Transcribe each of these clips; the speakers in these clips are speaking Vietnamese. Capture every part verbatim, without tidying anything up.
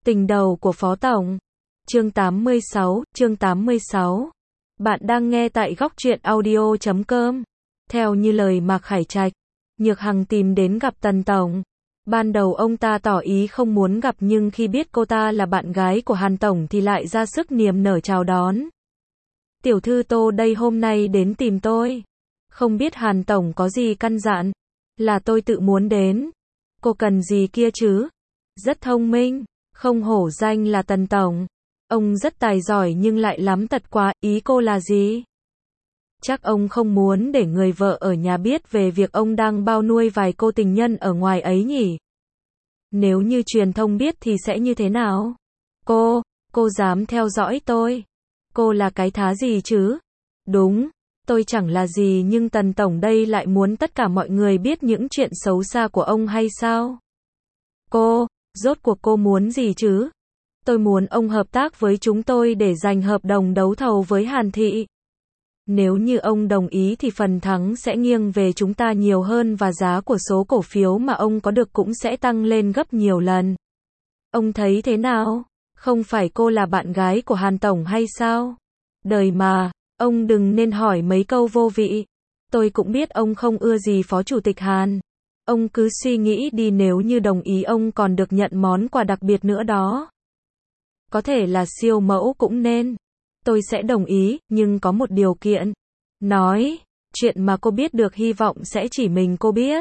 Tình đầu của Phó Tổng. Chương tám mươi sáu, chương tám mươi sáu. Bạn đang nghe tại góc truyện audio chấm com. Theo như lời Mạc Khải Trạch, Nhược Hằng tìm đến gặp Tần Tổng. Ban đầu ông ta tỏ ý không muốn gặp, nhưng khi biết cô ta là bạn gái của Hàn Tổng thì lại ra sức niềm nở chào đón. Tiểu thư Tô đây hôm nay đến tìm tôi. Không biết Hàn Tổng có gì căn dặn. Là tôi tự muốn đến. Cô cần gì kia chứ? Rất thông minh. Không hổ danh là Tần Tổng. Ông rất tài giỏi nhưng lại lắm tật quá, ý cô là gì? Chắc ông không muốn để người vợ ở nhà biết về việc ông đang bao nuôi vài cô tình nhân ở ngoài ấy nhỉ? Nếu như truyền thông biết thì sẽ như thế nào? Cô, cô dám theo dõi tôi? Cô là cái thá gì chứ? Đúng, tôi chẳng là gì, nhưng Tần Tổng đây lại muốn tất cả mọi người biết những chuyện xấu xa của ông hay sao? Cô, rốt cuộc cô muốn gì chứ? Tôi muốn ông hợp tác với chúng tôi để giành hợp đồng đấu thầu với Hàn Thị. Nếu như ông đồng ý thì phần thắng sẽ nghiêng về chúng ta nhiều hơn và giá của số cổ phiếu mà ông có được cũng sẽ tăng lên gấp nhiều lần. Ông thấy thế nào? Không phải cô là bạn gái của Hàn Tổng hay sao? Đời mà, ông đừng nên hỏi mấy câu vô vị. Tôi cũng biết ông không ưa gì Phó Chủ tịch Hàn. Ông cứ suy nghĩ đi, nếu như đồng ý ông còn được nhận món quà đặc biệt nữa đó. Có thể là siêu mẫu cũng nên. Tôi sẽ đồng ý, nhưng có một điều kiện. Nói, chuyện mà cô biết được hy vọng sẽ chỉ mình cô biết.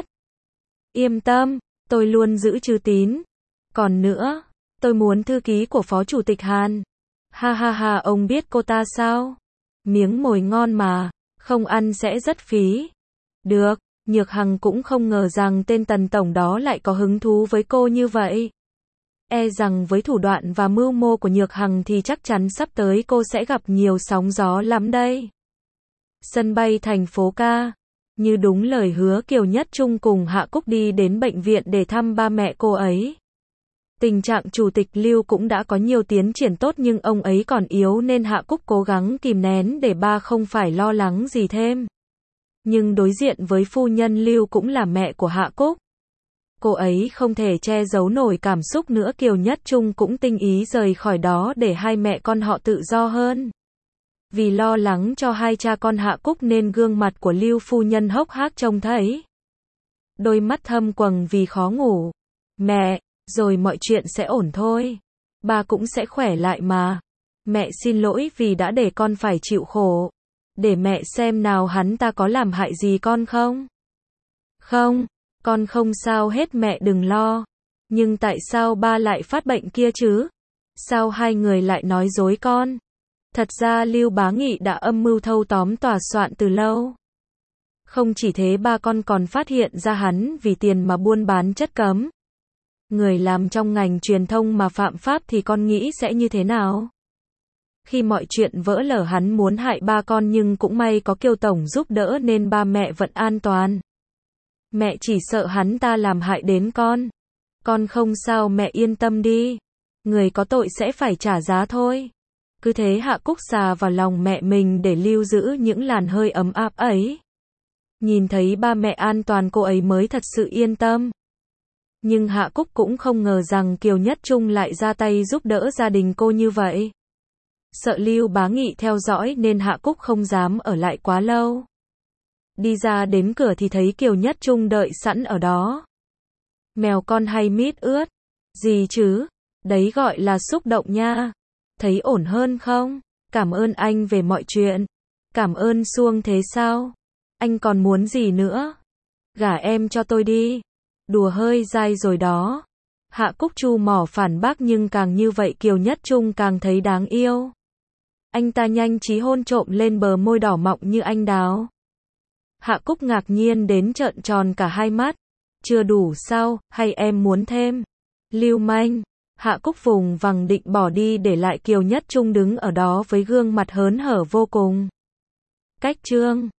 Yên tâm, tôi luôn giữ chữ tín. Còn nữa, tôi muốn thư ký của Phó Chủ tịch Hàn. Ha ha ha, ông biết cô ta sao? Miếng mồi ngon mà, không ăn sẽ rất phí. Được, Nhược Hằng cũng không ngờ rằng tên Tần Tổng đó lại có hứng thú với cô như vậy. E rằng với thủ đoạn và mưu mô của Nhược Hằng thì chắc chắn sắp tới cô sẽ gặp nhiều sóng gió lắm đây. Sân bay thành phố Ca. Như đúng lời hứa, Kiều Nhất Trung cùng Hạ Cúc đi đến bệnh viện để thăm ba mẹ cô ấy. Tình trạng Chủ tịch Lưu cũng đã có nhiều tiến triển tốt, nhưng ông ấy còn yếu nên Hạ Cúc cố gắng kìm nén để ba không phải lo lắng gì thêm. Nhưng đối diện với phu nhân Lưu cũng là mẹ của Hạ Cúc. Cô ấy không thể che giấu nổi cảm xúc nữa. Kiều Nhất Trung cũng tinh ý rời khỏi đó để hai mẹ con họ tự do hơn. Vì lo lắng cho hai cha con Hạ Cúc nên gương mặt của Lưu phu nhân hốc hác trông thấy. Đôi mắt thâm quầng vì khó ngủ. Mẹ, rồi mọi chuyện sẽ ổn thôi. Ba cũng sẽ khỏe lại mà. Mẹ xin lỗi vì đã để con phải chịu khổ. Để mẹ xem nào hắn ta có làm hại gì con không? Không. Con không sao hết, mẹ đừng lo. Nhưng tại sao ba lại phát bệnh kia chứ? Sao hai người lại nói dối con? Thật ra Lưu Bá Nghị đã âm mưu thâu tóm tòa soạn từ lâu. Không chỉ thế, ba con còn phát hiện ra hắn vì tiền mà buôn bán chất cấm. Người làm trong ngành truyền thông mà phạm pháp thì con nghĩ sẽ như thế nào? Khi mọi chuyện vỡ lở, hắn muốn hại ba con nhưng cũng may có Kiều Tổng giúp đỡ nên ba mẹ vẫn an toàn. Mẹ chỉ sợ hắn ta làm hại đến con. Con không sao, mẹ yên tâm đi. Người có tội sẽ phải trả giá thôi. Cứ thế Hạ Cúc xà vào lòng mẹ mình để lưu giữ những làn hơi ấm áp ấy. Nhìn thấy ba mẹ an toàn, cô ấy mới thật sự yên tâm. Nhưng Hạ Cúc cũng không ngờ rằng Kiều Nhất Trung lại ra tay giúp đỡ gia đình cô như vậy. Sợ Lưu Bá Nghị theo dõi nên Hạ Cúc không dám ở lại quá lâu. Đi ra đến cửa thì thấy Kiều Nhất Trung đợi sẵn ở đó. Mèo con hay mít ướt? Gì chứ? Đấy gọi là xúc động nha. Thấy ổn hơn không? Cảm ơn anh về mọi chuyện. Cảm ơn suông thế sao? Anh còn muốn gì nữa? Gả em cho tôi đi. Đùa hơi dai rồi đó. Hạ Cúc chu mỏ phản bác, nhưng càng như vậy Kiều Nhất Trung càng thấy đáng yêu. Anh ta nhanh trí hôn trộm lên bờ môi đỏ mọng như anh đào. Hạ Cúc ngạc nhiên đến trợn tròn cả hai mắt. Chưa đủ sao, hay em muốn thêm? Lưu manh. Hạ Cúc vùng vằng định bỏ đi để lại Kiều Nhất Trung đứng ở đó với gương mặt hớn hở vô cùng. Cách chương